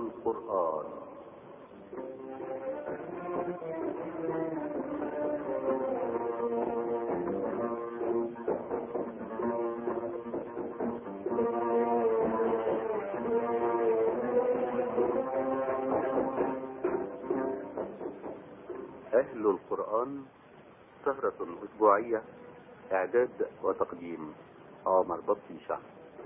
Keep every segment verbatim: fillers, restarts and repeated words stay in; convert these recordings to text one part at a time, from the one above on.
القرآن. أهل القرآن، سهرة أسبوعية، إعداد وتقديم عمر بطيشة.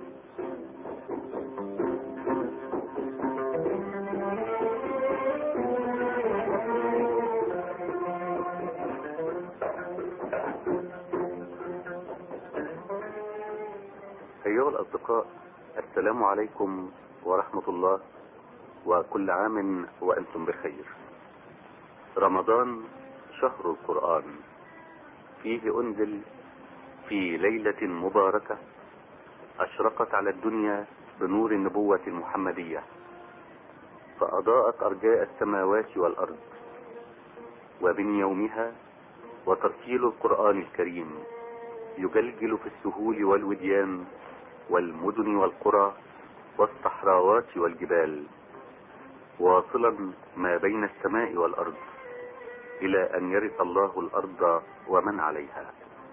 أيها الأصدقاء، السلام عليكم ورحمة الله، وكل عام وأنتم بخير. رمضان شهر القرآن، فيه أنزل في ليلة مباركة أشرقت على الدنيا بنور النبوة المحمدية، فأضاءت أرجاء السماوات والأرض. ومن يومها وترتيل القرآن الكريم يجلجل في السهول والوديان والمدن والقرى والصحراوات والجبال، واصلا ما بين السماء والأرض إلى أن يرث الله الأرض ومن عليها.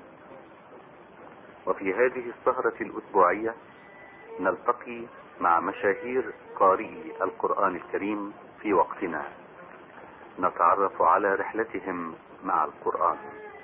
وفي هذه السهرة الأسبوعية نلتقي مع مشاهير قارئي القرآن الكريم في وقتنا، نتعرف على رحلتهم مع القرآن.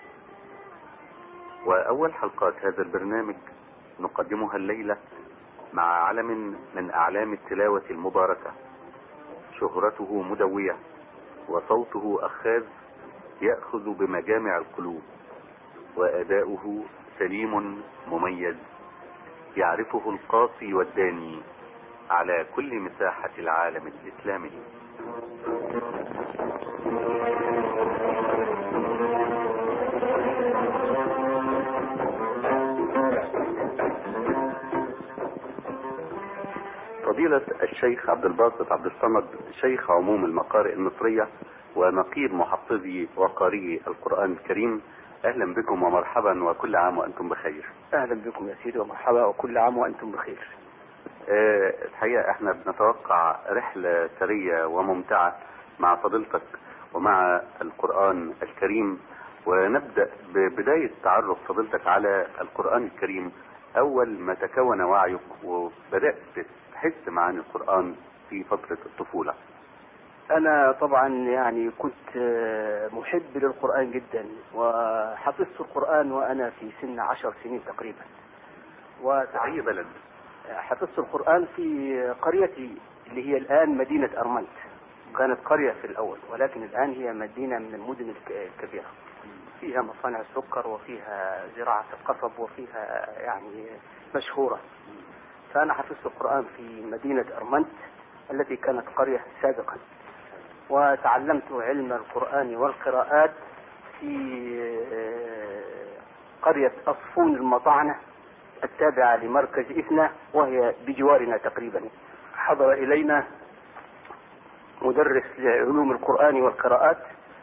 وأول حلقات هذا البرنامج نقدمها الليلة مع علم من أعلام التلاوة المباركة، شهرته مدوية وصوته أخاذ يأخذ بمجامع القلوب، وأداؤه سليم مميز يعرفه القاصي والداني على كل مساحة العالم الإسلامي. فضيلة الشيخ عبد الباسط عبد الصمد، شيخ عموم المقارئ المصرية ونقيب محفظي وقارئي القرآن الكريم، أهلا بكم ومرحبا، وكل عام وأنتم بخير. أهلا بكم يا سيدي ومرحبا، وكل عام وأنتم بخير. أه الحقيقة احنا بنتوقع رحلة ثرية وممتعة مع فضيلتك ومع القرآن الكريم، ونبدأ ببداية تعرف فضيلتك على القرآن الكريم. أول ما تكون وعيك وبدأت تحس معاني القرآن في فترة الطفولة؟ أنا طبعا يعني كنت محب للقرآن جدا، وحفظت القرآن وأنا في سن عشر سنين تقريبا. أي بلد؟ حفظت القرآن في قريتي اللي هي الآن مدينة أرمنت. كانت قرية في الأول، ولكن الآن هي مدينة من المدن الكبيرة، فيها مصانع السكر وفيها زراعة القصب وفيها يعني مشهورة. فأنا حفظت القرآن في مدينة أرمنت التي كانت قرية سابقا، وتعلمت علم القرآن والقراءات في قرية أصفون المطعنة التابعة لمركز إثنى، وهي بجوارنا تقريبا. حضر إلينا مدرس لعلوم القرآن والقراءات،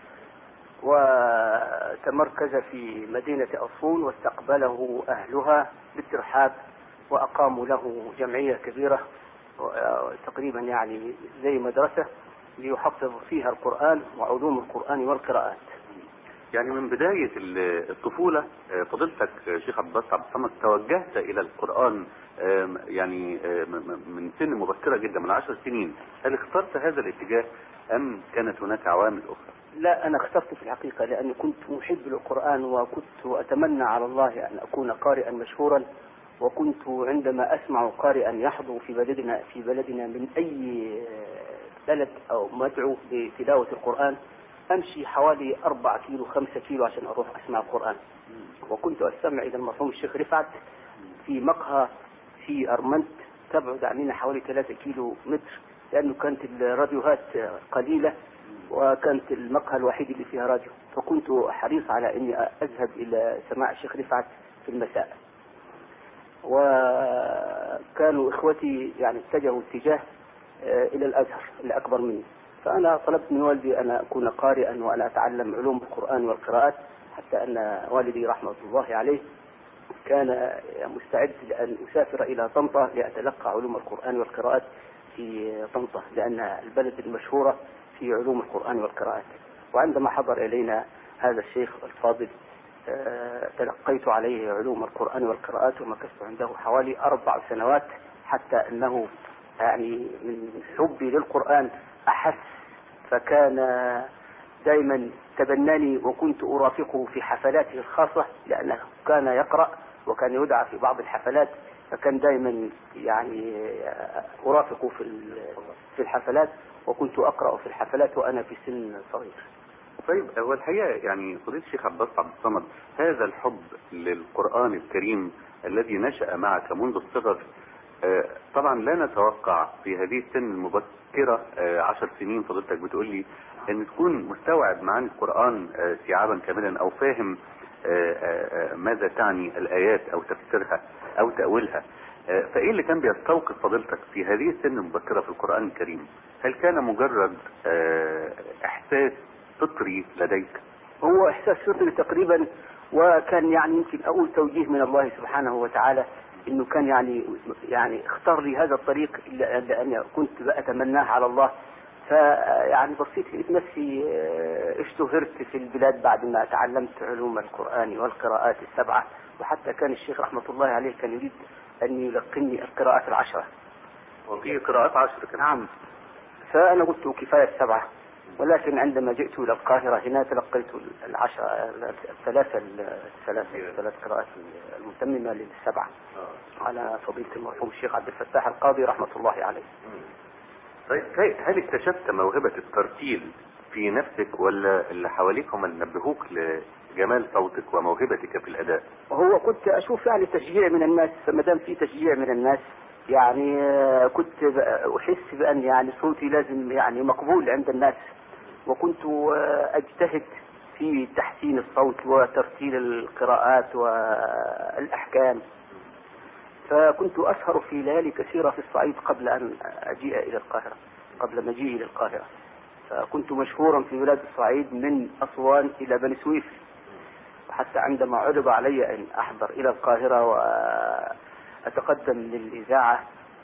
وتمركز في مدينة أصفون، واستقبله أهلها بالترحاب، وأقاموا له جمعية كبيرة تقريبا يعني زي مدرسة ليحفظ فيها القرآن وعلوم القرآن والقراءات. يعني من بداية الطفولة فضلتك شيخ عبد الباسط عبد الصمد توجهت إلى القرآن يعني من سن مبكرة جدا، من عشر سنين. هل اخترت هذا الاتجاه أم كانت هناك عوامل أخرى؟ لا، أنا اخترت في الحقيقة لأني كنت محب للقرآن، وكنت أتمنى على الله أن أكون قارئا مشهورا. وكنت عندما أسمع قارئا يحضر في بلدنا في بلدنا من أي بلد أو مدعو لتلاوة القرآن، أمشي حوالي أربعة كيلو خمسة كيلو عشان أروح أسمع القرآن. وكنت أستمع إلى المرحوم الشيخ رفعت في مقهى في أرمنت تبعد عننا حوالي ثلاثة كيلو متر، لأنه كانت الراديوهات قليلة وكانت المقهى الوحيد اللي فيها راديو. فكنت حريص على أني أذهب إلى سماع الشيخ رفعت في المساء. وكانوا إخوتي يعني اتجهوا اتجاه إلى الأزهر اللي أكبر مني، فأنا طلبت من والدي أن أكون قارئا وأنا أتعلم علوم القرآن والقراءات، حتى أن والدي رحمة الله عليه كان مستعد لأن أسافر إلى طنطا لأتلقى علوم القرآن والقراءات في طنطا لأن البلد المشهورة في علوم القرآن والقراءات. وعندما حضر إلينا هذا الشيخ الفاضل تلقيت عليه علوم القرآن والقراءات ومكثت عنده حوالي أربع سنوات، حتى أنه يعني من حبي للقرآن أحس، فكان دائما تبناني وكنت أرافقه في حفلاته الخاصة لأنه كان يقرأ وكان يدعى في بعض الحفلات، فكان دائما يعني أرافقه في في الحفلات وكنت أقرأ في الحفلات وأنا في سن صغير. طيب هو الحقيقة يعني فضيلة الشيخ عباس عبد الصمد، هذا الحب للقرآن الكريم الذي نشأ معك منذ الصغر، طبعا لا نتوقع في هذه السن المبكرة عشر سنين فضيلتك بتقول لي ان تكون مستوعب معاني القرآن استيعابا كاملا او فاهم ماذا تعني الآيات او تفسيرها او تأويلها. فايه اللي كان بيستوقف فضيلتك في هذه السن المبكرة في القرآن الكريم؟ هل كان مجرد احساس فطري لديك؟ هو احساس فطري تقريبا، وكان يعني يمكن اول توجيه من الله سبحانه وتعالى انه كان يعني يعني اختار لي هذا الطريق لان كنت اتمناه على الله. فيعني بصيت لقيت نفسي اشتهرت في البلاد بعد ما تعلمت علوم القرآن والقراءات السبعة، وحتى كان الشيخ رحمة الله عليه كان يريد ان يلقني القراءات العشرة. وفي قراءات عشرة كمان. نعم. فانا قلت كفاية السبعة، ولكن عندما جئت الى القاهرة هنا تلقيت العشرة الثلاثة الثلاثة الثلاث قراءات المتممة للسبعة على فضيلة المرحوم الشيخ عبد الفتاح القاضي رحمة الله عليه. طيب هل اكتشفت موهبة الترتيل في نفسك ولا اللي حواليك هم اللي نبهوك لجمال صوتك وموهبتك في الأداء؟ هو كنت أشوف يعني تشجيع من الناس، فما دام في تشجيع من الناس يعني كنت أحس بأن يعني صوتي لازم يعني مقبول عند الناس، وكنت أجتهد في تحسين الصوت وترتيل القراءات والأحكام. فكنت أسهر في ليالي كثيرة في الصعيد قبل أن أجيء إلى القاهرة، قبل مجيئي إلى القاهرة. فكنت مشهورا في بلاد الصعيد من أسوان إلى بني سويف، وحتى عندما عرض علي أن أحضر إلى القاهرة وأتقدم للإذاعة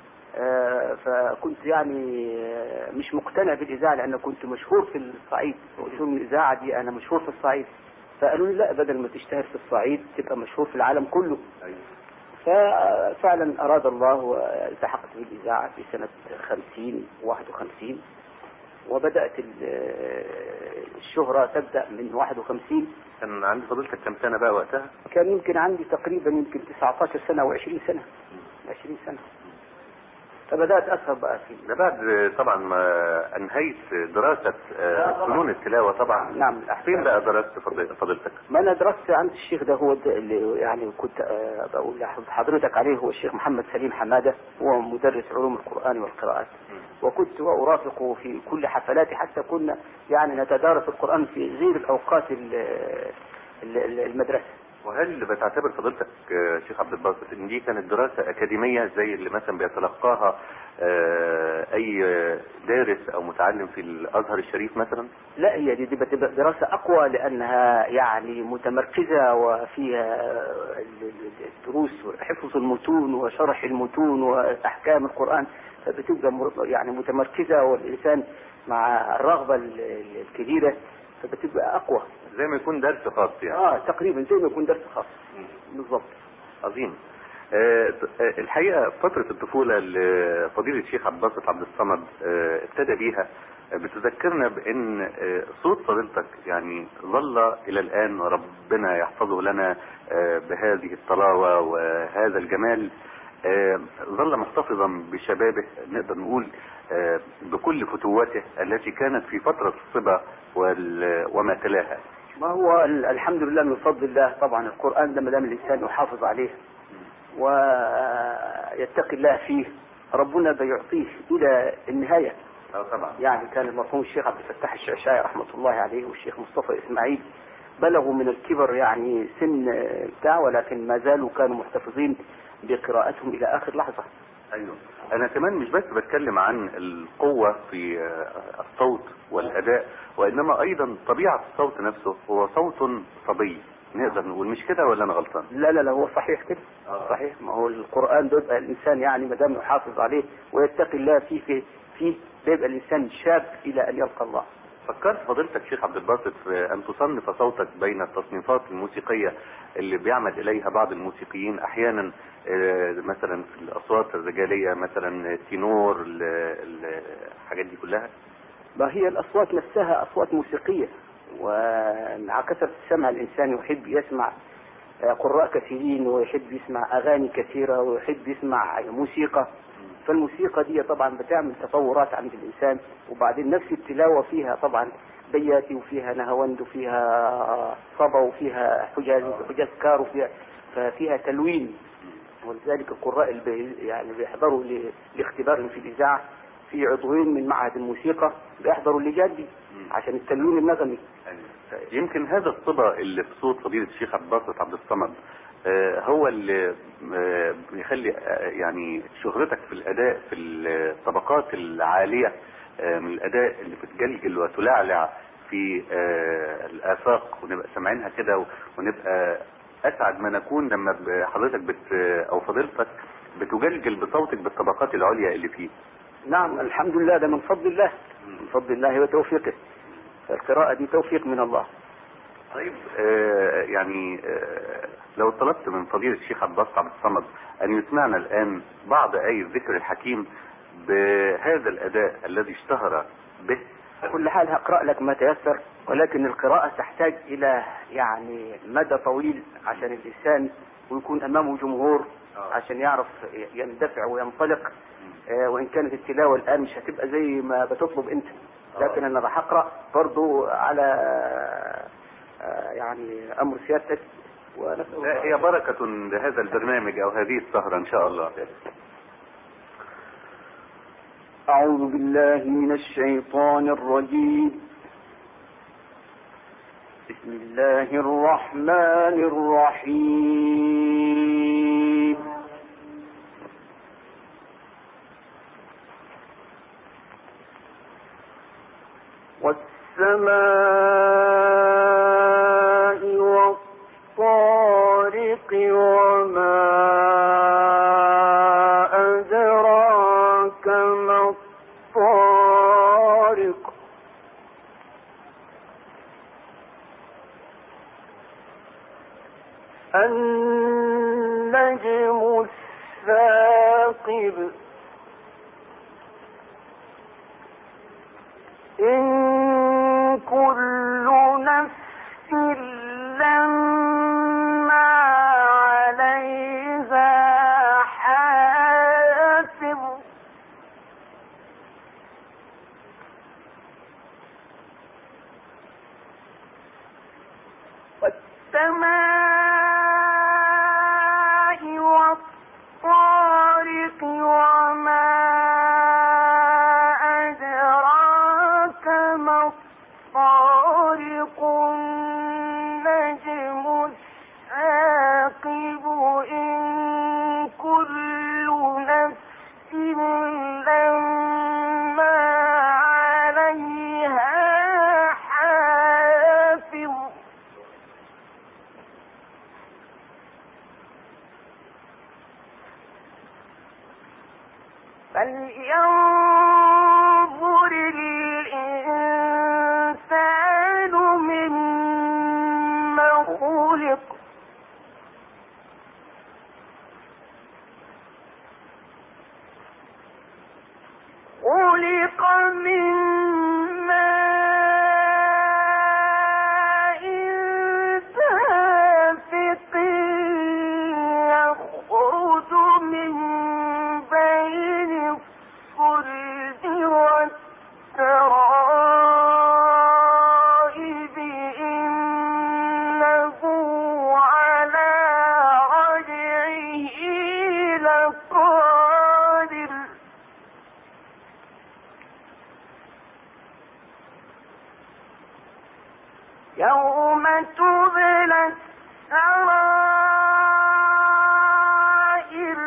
فكنت يعني مش مقتنع بالإذاعة لأن كنت مشهور في الصعيد، وقلت لهم الإذاعة دي أنا مشهور في الصعيد. فقالوا لي لا، بدل ما تشتهر في الصعيد تبقى مشهور في العالم كله. ففعلا أراد الله والتحقت بالإذاعة في سنة خمسين واحد وخمسين، وبدأت الشهرة تبدأ من واحد وخمسين. كان عندي فضيلتك كم سنة بقى وقتها؟ كان يمكن عندي تقريبا يمكن تسعة عشر سنة وعشرين سنة عشرين سنة. فبدأت أسهر بقى فيه. ده بعد طبعا ما أنهيت دراسة فنون التلاوة طبعا. نعم. فين بقى درست فضيلتك؟ ما أنا درست عند الشيخ ده، هو ده اللي يعني كنت بقول لحضرتك عليه، هو الشيخ محمد سليم حمادة، هو مدرس علوم القرآن والقراءات. وكنت أرافقه في كل حفلاتي، حتى كنا يعني نتدارس القرآن في غير الأوقات المدرسة. وهل بتعتبر فضيلتك شيخ عبد الباسط ان دي كانت دراسة اكاديمية زي اللي مثلا بيتلقاها اي دارس او متعلم في الازهر الشريف مثلا؟ لا، هي دي بتبقى دراسة اقوى لانها يعني متمركزة وفيها الدروس وحفظ المتون وشرح المتون واحكام القرآن، فبتبقى يعني متمركزة، والانسان مع الرغبة الكبيرة فبتبقى اقوى، زي ما يكون درس خاص يعني. اه تقريبا زي ما يكون درس خاص بالضبط. عظيم. آه الحقيقة فترة الطفولة لفضيلة الشيخ عبد الباسط عبد الصمد آه ابتدى بيها بتذكرنا بان آه صوت فضيلتك يعني ظل الى الان، ربنا يحفظه لنا آه بهذه الطلاوة وهذا الجمال، آه ظل محتفظا بشبابه، نقدر نقول آه بكل فتواته التي كانت في فترة الصبا وما تلاها. ما هو الحمد لله من فضل الله. طبعا القرآن ده ما دام الانسان يحافظ عليه ويتقي الله فيه ربنا بيعطيه الى النهاية. اه طبعا. يعني كان المرحوم الشيخ عبد الفتاح الشعشاعي رحمة الله عليه والشيخ مصطفى اسماعيل بلغوا من الكبر يعني سن بتاع، ولكن ما زالوا كانوا محتفظين بقراءتهم الى اخر لحظة. ايوه. انا كمان مش بس بتكلم عن القوة في الصوت والاداء، وانما ايضا طبيعة الصوت نفسه، هو صوت صبي نقدر نقول مش كده ولا انا غلطان؟ لا لا لا هو صحيح كده. آه. صحيح. ما هو القرآن ده يبقى الإنسان يعني ما دام يحافظ عليه ويتقي الله فيه فيه, فيه بيبقى الإنسان شاب إلى أن يلقى الله. فكرت فضيلتك شيخ عبد الباسط في ان تصنف صوتك بين التصنيفات الموسيقية اللي بيعمد اليها بعض الموسيقيين احيانا، مثلا في الاصوات الرجالية مثلا التينور الحاجات دي كلها؟ ما هي الأصوات نفسها أصوات موسيقية، ومع كثرة السمع الإنسان يحب يسمع قراء كثيرين ويحب يسمع أغاني كثيرة ويحب يسمع موسيقى. فالموسيقى دي طبعا بتعمل تطورات عند الإنسان، وبعدين نفس التلاوة فيها طبعا بياتي وفيها نهاوند وفيها صبا وفيها حجاز حجاز كار وفيها ففيها تلوين. ولذلك القراء اللي يعني بيحضروا لاختبار في الإذاعة في عضوين من معهد الموسيقى بيحضروا اللجان دي عشان التلوين النغمي. يمكن هذا الصبا اللي في صوت فضيلة الشيخ عبد الباسط عبد الصمد هو اللي بيخلي يعني شهرتك في الأداء في الطبقات العالية من الأداء اللي بتجلجل وتلعلع في الآفاق، ونبقى سامعينها كده ونبقى أسعد ما نكون لما حضرتك بت أو فضيلتك بتجلجل بصوتك بالطبقات العليا اللي فيه. نعم الحمد لله، ده من فضل الله، من فضل الله وتوفيقه. القراءة دي توفيق من الله. طيب آه يعني آه لو طلبت من فضيلة الشيخ عبد الباسط عبد الصمد ان يسمعنا الان بعض آي الذكر الحكيم بهذا الاداء الذي اشتهر به. كل حال هقرأ لك ما تيسر، ولكن القراءة تحتاج الى يعني مدى طويل عشان الانسان ويكون امامه جمهور عشان يعرف يندفع وينطلق. آه وان كانت التلاوة الان مش هتبقى زي ما بتطلب انت، لكن انا راح اقرا برضو على يعني امر سيادتك. هي بركة لهذا البرنامج او هذه السهرة ان شاء الله. اعوذ بالله من الشيطان الرجيم. بسم الله الرحمن الرحيم. والسماء والطارق وما أدراك ما الطارق. النجم الثاقب. إن كل نفس لما عليها حافظ. والسماء والطارق وما طارق. النجم الثاقب. إن كل نفس لما عليها حافظ. فلينظر الإنسان مما خلق. خلق من ماء دافق يخرج من بين الصلب والترائب. إنه على رجعه لقادر. يوم تبلى السرائر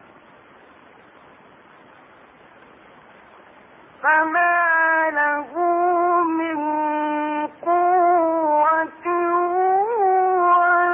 فما له من قوة ولا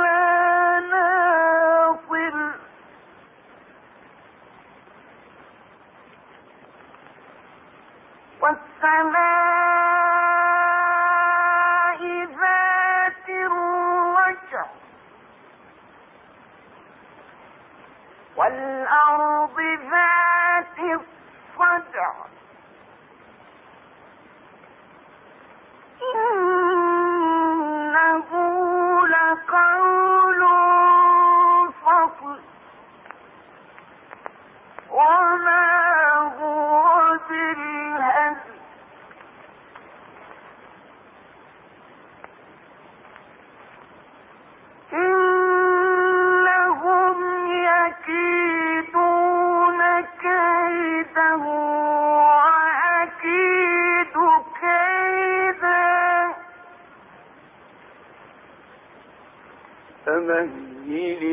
فمهل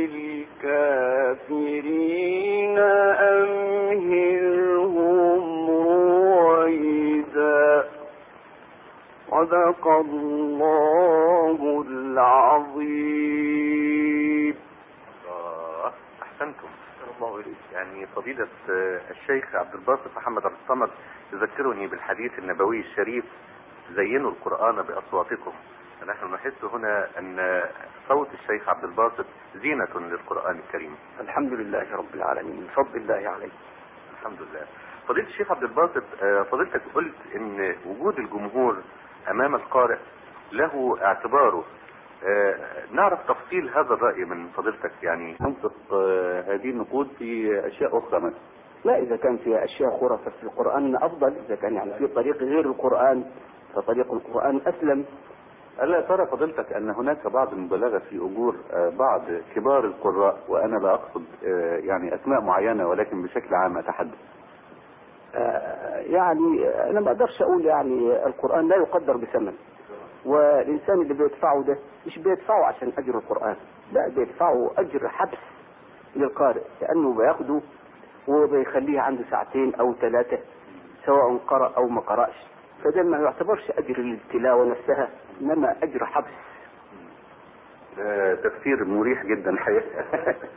الكافرين أمهلهم رويدا. صدق الله العظيم. الله، احسنتم. الله إليك. يعني فضيلة الشيخ عبد الباسط محمد عبد الصمد يذكرني بالحديث النبوي الشريف: زينوا القرآن بأصواتكم. فنحن نحس هنا ان صوت الشيخ عبد الباسط زينة للقرآن الكريم. الحمد لله رب العالمين، من فضل الله عليه. الحمد لله. فضيلة الشيخ عبد الباسط، فضيلتك قلت ان وجود الجمهور امام القارئ له اعتباره. نعرف تفصيل هذا الرأي من فضيلتك، يعني ننطق هذه النقود في اشياء اخرى مثلا. لا، اذا كان في اشياء اخرى ففي القرآن افضل، اذا كان يعني في طريق غير القرآن فطريق القرآن اسلم. ألا ترى فضيلتك أن هناك بعض المبالغة في أجور بعض كبار القراء، وأنا لا أقصد يعني أسماء معينة ولكن بشكل عام أتحدث؟ يعني أنا ما أقدرش أقول، يعني القرآن لا يقدر بثمن، والإنسان اللي بيدفعه ده مش بيدفعه عشان أجر القرآن، لا بيدفعه أجر حبس للقارئ، لأنه بياخده وبيخليه عنده ساعتين أو ثلاثة سواء قرأ أو ما قرأش، فده ما يعتبرش أجر التلاوة نفسها، إنما أجر حبس. آه تفسير مريح جدا حقيقة.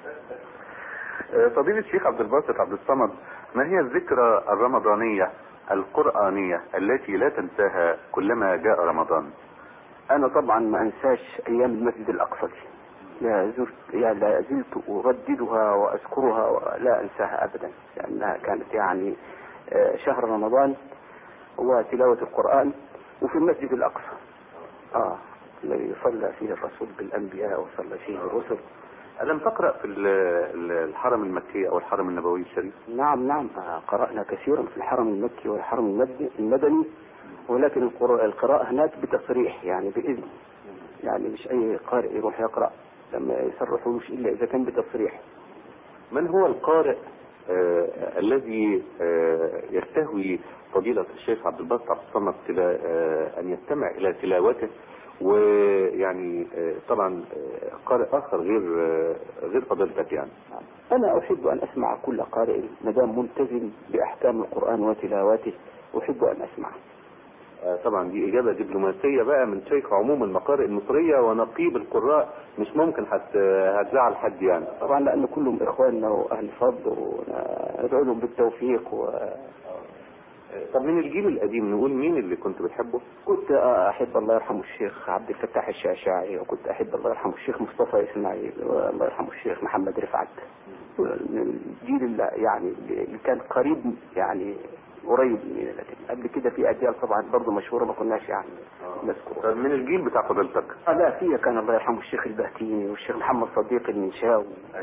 فضيلة الشيخ عبد الباسط عبد الصمد، ما هي الذكرى الرمضانية القرآنية التي لا تنساها كلما جاء رمضان؟ أنا طبعا ما أنساش أيام المسجد الأقصى دي، لا زلت يعني لا زلت أرددها وأذكرها ولا أنساها أبدا، لأنها كانت يعني شهر رمضان وتلاوة القرآن وفي المسجد الأقصى آه الذي صلى فيه الرسول بالأنبياء وصلى فيه الرسل. ألم تقرأ في الحرم المكي أو الحرم النبوي الشريف؟ نعم نعم، قرأنا كثيرا في الحرم المكي والحرم المدني، ولكن القراءة هناك بتصريح يعني بإذن، يعني مش أي قارئ يروح يقرأ لما يصرحوش إلا إذا كان بتصريح. من هو القارئ آه الذي آه يستهوي فضيلة الشيخ عبد الباسط عبد الصمد آه أن يستمع إلى تلاوته، ويعني آه طبعا آه قارئ آخر غير آه غير فضيلتك؟ يعني أنا أحب أن أسمع كل قارئ ما دام ملتزم بأحكام القرآن وتلاواته، أحب أن أسمع. آه طبعا دي إجابة دبلوماسية بقى من شيخ عموم المقارئ المصرية ونقيب القراء، مش ممكن هتزعل حد يعني. طبعا لأن كلهم إخواننا وأهل فضل وندعو لهم بالتوفيق و... طب من الجيل القديم نقول مين اللي كنت بتحبه؟ كنت أحب الله يرحمه الشيخ عبد الفتاح الشعشاعي، وكنت أحب الله يرحمه الشيخ مصطفى إسماعيل، والله يرحمه الشيخ محمد رفعت. من الجيل اللي يعني اللي كان قريب يعني قريب من، لكن قبل كده في أجيال طبعا برضه مشهورة ما كناش يعني نذكرها. طب من الجيل بتاع فضيلتك؟ آه لا، فيه كان الله يرحمه الشيخ البهتيني والشيخ محمد صديق المنشاوي،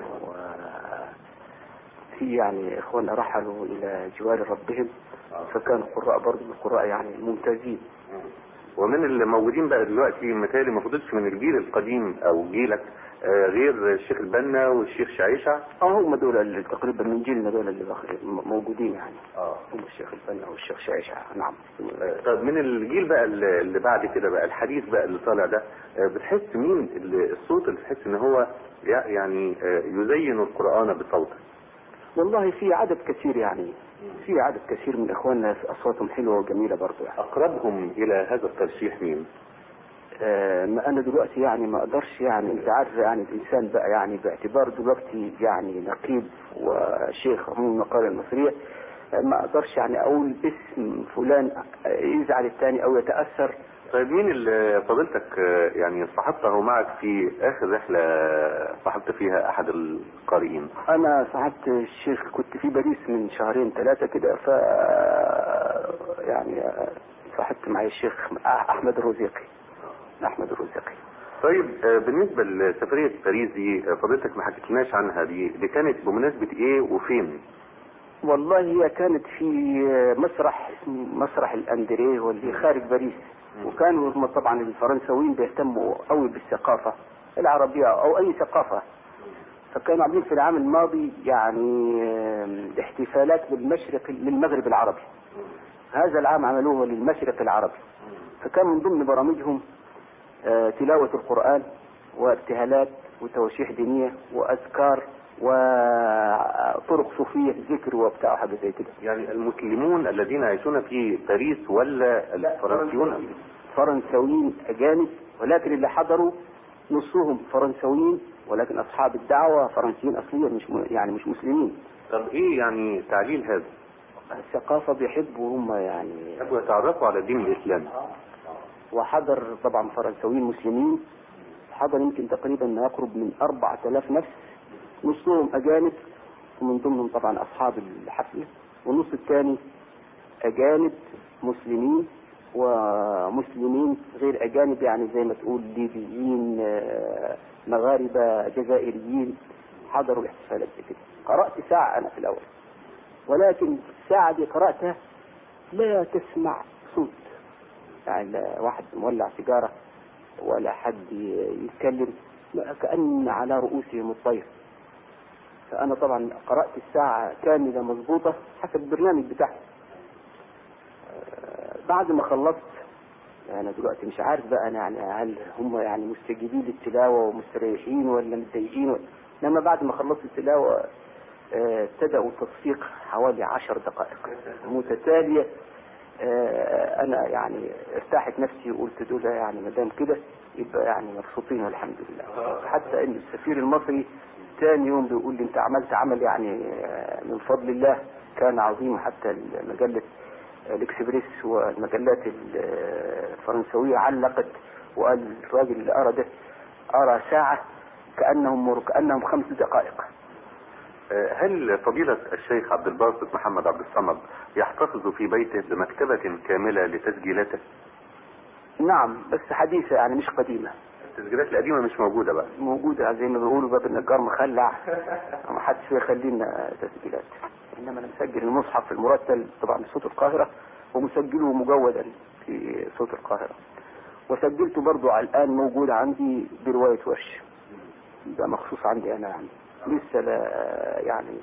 في يعني إخواننا رحلوا إلى جوار ربهم، فكانوا قراء برضه من القراء يعني ممتازين. ومن اللي موجودين بقى دلوقتي متهيألي ما فضلش من الجيل القديم او جيلك آه غير الشيخ البنا والشيخ شعيشة؟ اه هم دول اللي تقريبا من جيلنا دول اللي موجودين يعني. اه هم الشيخ البنا والشيخ شعيشة. نعم. آه طب من الجيل بقى اللي بعد كده بقى الحديث بقى اللي طالع ده، آه بتحس مين اللي الصوت اللي تحس ان هو يعني آه يزين القرآن بصوته؟ والله في عدد كثير، يعني في عدد كثير من اخواننا اصواتهم حلوه وجميله برضه يعني. اقربهم الى هذا الترشيح مين؟ آه ما انا دلوقتي يعني ما اقدرش، يعني انت عارف يعني الانسان بقى يعني باعتبار دلوقتي يعني نقيب وشيخ عموم المقارئ المصريه، آه ما اقدرش يعني اقول اسم فلان يزعل الثاني او يتاثر. طيب مين اللي فضلتك يعني صاحبته معك في اخر رحلة صاحبت فيها احد القارئين؟ انا صاحبت الشيخ كنت في باريس من شهرين ثلاثة كده، ف يعني صاحبت معي الشيخ احمد الرزيقي. احمد الرزيقي. طيب بالنسبة لسفرية باريس دي فضلتك ما حكيتلناش عنها، دي دي كانت بمناسبة ايه وفين؟ والله هي كانت في مسرح مسرح الاندريه واللي خارج باريس، وكانوا هم طبعا الفرنساويين بيهتموا قوي بالثقافة العربية او اي ثقافة، فكانوا عاملين في العام الماضي يعني احتفالات للمشرق للمغرب العربي. هذا العام عملوه للمشرق العربي، فكان من ضمن برامجهم تلاوة القرآن وابتهالات وتواشيح دينية وأذكار وطرق صوفية ذكر وبتاع حاجة زي كده. يعني المسلمون الذين يعيشون في باريس ولا الفرنسيون؟ فرنساويين أجانب، ولكن اللي حضروا نصهم فرنساويين ولكن أصحاب الدعوة فرنسيين أصليا، مش يعني مش مسلمين. طب إيه يعني تعليل هذا؟ الثقافة بيحبوا هم يعني يحبوا يتعرفوا على الدين الإسلامي. وحضر طبعا فرنساويين مسلمين، حضر يمكن تقريبا ما يقرب من أربعة آلاف نفس، نصهم أجانب ومن ضمنهم طبعا أصحاب الحفلة، والنص الثاني أجانب مسلمين ومسلمين غير أجانب، يعني زي ما تقول ليبيين مغاربة جزائريين حضروا الاحتفالات دي كده. قرأت ساعة أنا في الأول، ولكن الساعة دي قرأتها لا تسمع صوت، يعني لا واحد مولع سيجارة ولا حد يتكلم، كأن على رؤوسهم الطير. فأنا طبعا قرأت الساعة كاملة مضبوطة حسب البرنامج بتاعي. بعد ما خلصت أنا دلوقتي مش عارف بقى أنا يعني هل هم يعني مستجيبين للتلاوة ومستريحين ولا متضايقين، لما بعد ما خلصت التلاوة ابتدأوا تصفيق حوالي عشر دقائق متتالية. أنا يعني ارتاحت نفسي وقلت دول يعني ما دام كده يبقى يعني مبسوطين الحمد لله. حتى إن السفير المصري ثاني يوم بيقول لي أنت عملت عمل يعني من فضل الله كان عظيم، حتى مجلة الإكسبريس والمجلات الفرنسوية علقت وقال الراجل اللي أرى ده أرى ساعة كأنهم مر كأنهم خمس دقائق. هل فضيلة الشيخ عبد الباسط محمد عبد الصمد يحتفظ في بيته بمكتبة كاملة لتسجيلاته؟ نعم، بس حديثة يعني مش قديمة. التسجيلات القديمة مش موجودة بقى؟ موجودة زي ما بيقولوا باب النجار مخلع، ما حدش يخلينا تسجيلات. انما انا مسجل المصحف المرتل طبعا بصوت القاهرة، ومسجله مجودا في صوت القاهرة، وسجلته برضو على الان موجود عندي برواية ورش، ده مخصوص عندي انا يعني لسه لا يعني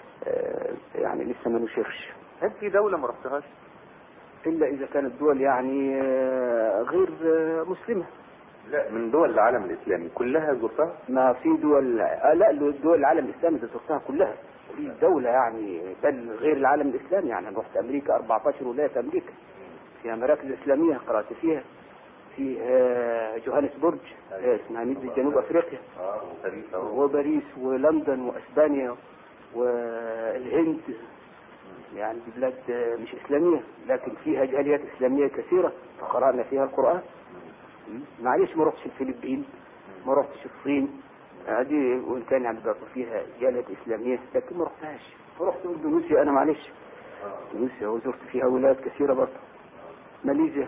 يعني لسه ما نشرش. هل في دولة ما رحتهاش؟ الا اذا كانت دول يعني غير مسلمة. لا، من دول العالم الاسلامي كلها زرتها؟ ما في دول آه لا دول العالم الاسلامي زرتها كلها. في دولة يعني بل غير العالم الاسلامي، يعني رحت امريكا أربعة عشر ولاية في امريكا، فيها مراكز اسلامية قرأت فيها، في آه جوهانسبورج آه اسمها مدينة جنوب افريقيا، وباريس ولندن واسبانيا والهند، يعني دي بلاد مش اسلامية لكن فيها جاليات اسلامية كثيرة فقرأنا فيها القرآن. معلش ما رحتش الفلبين، ما رحتش الصين، هذه وان كان يعني بقى فيها جاليات اسلاميه لكن ما رحتهاش. رحت اندونيسيا انا معلش، اندونيسيا وزرت فيها ولايات كثيره برضه. ماليزيا،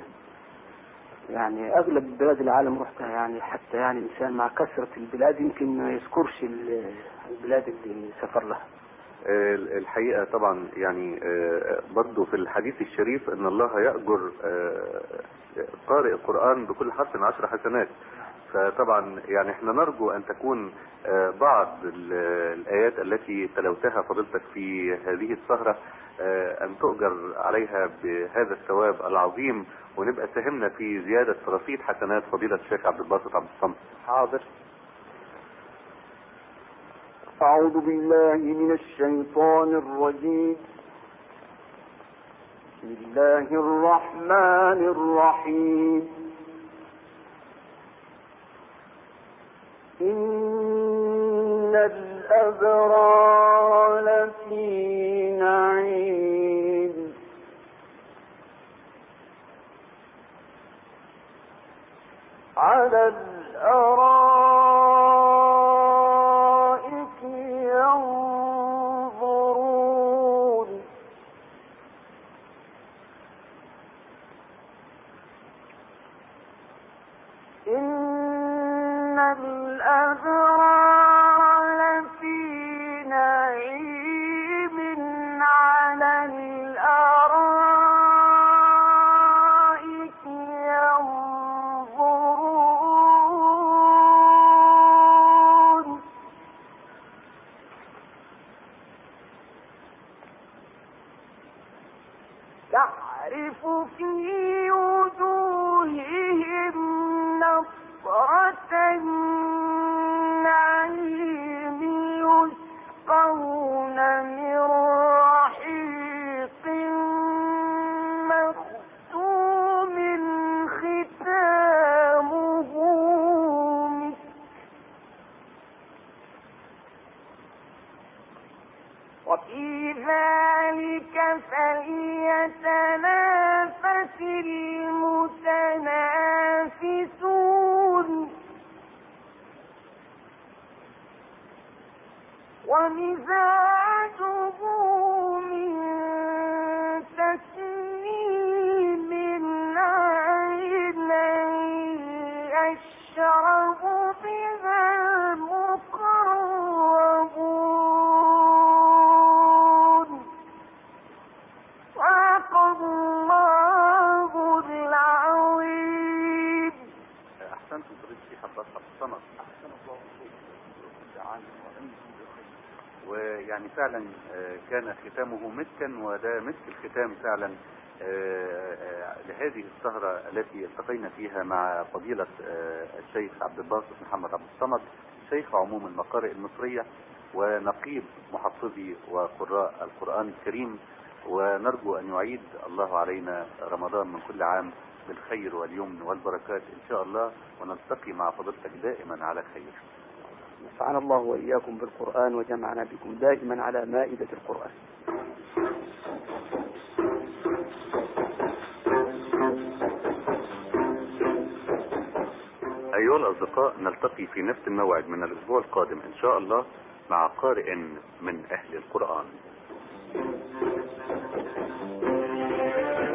يعني اغلب بلاد العالم رحتها، يعني حتى يعني الانسان مع كثره البلاد يمكن ما يذكرش البلاد اللي سافر لها. الحقيقة طبعا يعني برضو في الحديث الشريف ان الله يأجر قارئ القرآن بكل حرف عشر حسنات، فطبعا يعني احنا نرجو ان تكون بعض الآيات التي تلوتها فضيلتك في هذه السهرة ان تؤجر عليها بهذا الثواب العظيم، ونبقى ساهمنا في زيادة رصيد حسنات فضيلة الشيخ عبد الباسط عبد الصمد. حاضر. أعوذ بالله من الشيطان الرجيم. بسم الله الرحمن الرحيم. إن الأبرار لفي نعيم على الأرائك ينظرون إن الأبرار لفي نعيم على الأرائك ينظرون تعرف في وجوههم نظرة المتنافسون ومزاجه من تسنيم عينا يشرب بها المقربون صدق الله العظيم. احسنتم فضيلة الشيخ عبد الله الصمد. ويعني فعلا كان ختامه مسكا، وده مسك الختام فعلا لهذه السهرة التي التقينا فيها مع فضيلة الشيخ عبد الباسط محمد عبد الصمد، شيخ عموم المقارئ المصرية ونقيب محفظي وقراء القرآن الكريم. ونرجو أن يعيد الله علينا رمضان من كل عام بالخير واليمن والبركات إن شاء الله، ونلتقي مع فضيلتك دائما على خير. نفعنا الله وإياكم بالقرآن وجمعنا بكم دائما على مائدة القرآن. أيها الأصدقاء، نلتقي في نفس الموعد من الأسبوع القادم إن شاء الله مع قارئ من أهل القرآن.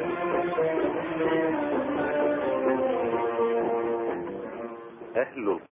أهل